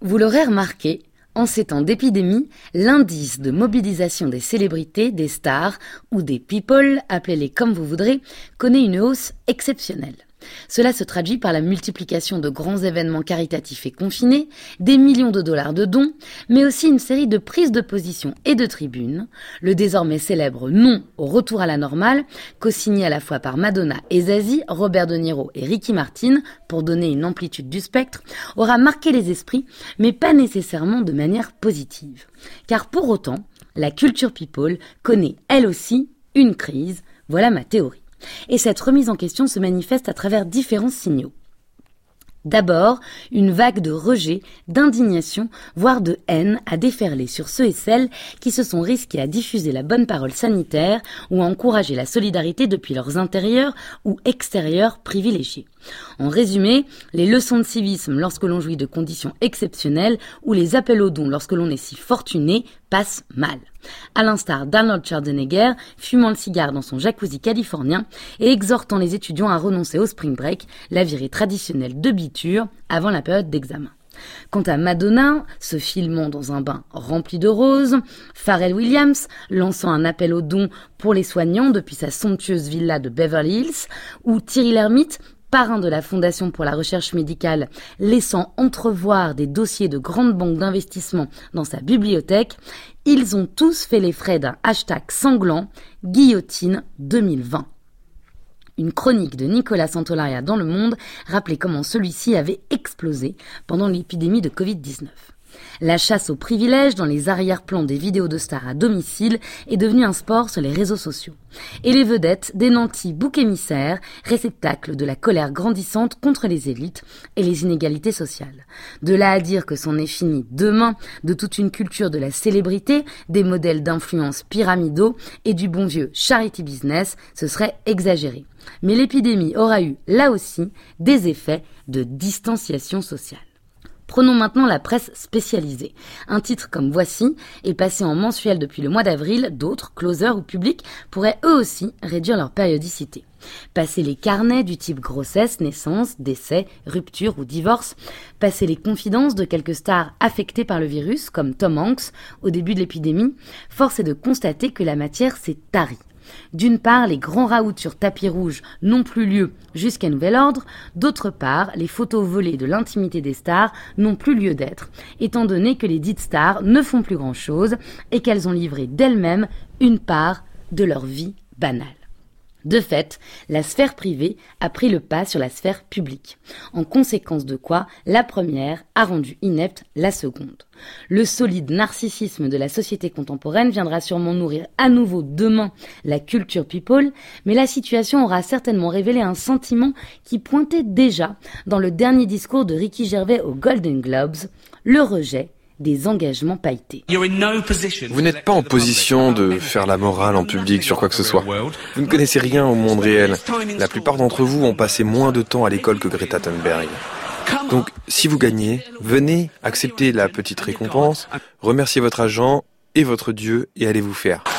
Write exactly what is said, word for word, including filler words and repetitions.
Vous l'aurez remarqué, en ces temps d'épidémie, l'indice de mobilisation des célébrités, des stars ou des people, appelez-les comme vous voudrez, connaît une hausse exceptionnelle. Cela se traduit par la multiplication de grands événements caritatifs et confinés, des millions de dollars de dons, mais aussi une série de prises de position et de tribunes. Le désormais célèbre non au retour à la normale, co-signé à la fois par Madonna et Zazie, Robert De Niro et Ricky Martin, pour donner une amplitude du spectre, aura marqué les esprits, mais pas nécessairement de manière positive. Car pour autant, la culture people connaît elle aussi une crise, voilà ma théorie. Et cette remise en question se manifeste à travers différents signaux. D'abord, une vague de rejet, d'indignation, voire de haine a déferlé sur ceux et celles qui se sont risqués à diffuser la bonne parole sanitaire ou à encourager la solidarité depuis leurs intérieurs ou extérieurs privilégiés. En résumé, les leçons de civisme lorsque l'on jouit de conditions exceptionnelles ou les appels aux dons lorsque l'on est si fortuné passent mal. À l'instar d'Arnold Schwarzenegger, fumant le cigare dans son jacuzzi californien et exhortant les étudiants à renoncer au spring break, la virée traditionnelle de biture avant la période d'examen. Quant à Madonna, se filmant dans un bain rempli de roses, Pharrell Williams lançant un appel aux dons pour les soignants depuis sa somptueuse villa de Beverly Hills, ou Thierry Lhermitte, parrain de la Fondation pour la recherche médicale, laissant entrevoir des dossiers de grandes banques d'investissement dans sa bibliothèque, ils ont tous fait les frais d'un hashtag sanglant, Guillotine deux mille vingt. Une chronique de Nicolas Santolaria dans Le Monde rappelait comment celui-ci avait explosé pendant l'épidémie de covid dix-neuf. La chasse aux privilèges dans les arrière-plans des vidéos de stars à domicile est devenue un sport sur les réseaux sociaux. Et les vedettes des nantis boucs émissaires, réceptacles de la colère grandissante contre les élites et les inégalités sociales. De là à dire que c'en est fini demain de toute une culture de la célébrité, des modèles d'influence pyramidaux et du bon vieux charity business, ce serait exagéré. Mais l'épidémie aura eu, là aussi, des effets de distanciation sociale. Prenons maintenant la presse spécialisée. Un titre comme Voici est passé en mensuel depuis le mois d'avril, d'autres, Closer ou Public, pourraient eux aussi réduire leur périodicité. Passer les carnets du type grossesse, naissance, décès, rupture ou divorce, passer les confidences de quelques stars affectées par le virus, comme Tom Hanks, au début de l'épidémie, force est de constater que la matière s'est tarie. D'une part, les grands raouts sur tapis rouge n'ont plus lieu jusqu'à nouvel ordre. D'autre part, les photos volées de l'intimité des stars n'ont plus lieu d'être, étant donné que les dites stars ne font plus grand-chose et qu'elles ont livré d'elles-mêmes une part de leur vie banale. De fait, la sphère privée a pris le pas sur la sphère publique, en conséquence de quoi la première a rendu inepte la seconde. Le solide narcissisme de la société contemporaine viendra sûrement nourrir à nouveau demain la culture people, mais la situation aura certainement révélé un sentiment qui pointait déjà dans le dernier discours de Ricky Gervais aux Golden Globes, le rejet des engagements pailletés. Vous n'êtes pas en position de faire la morale en public sur quoi que ce soit. Vous ne connaissez rien au monde réel. La plupart d'entre vous ont passé moins de temps à l'école que Greta Thunberg. Donc, si vous gagnez, venez, acceptez la petite récompense, remerciez votre agent et votre Dieu et allez vous faire.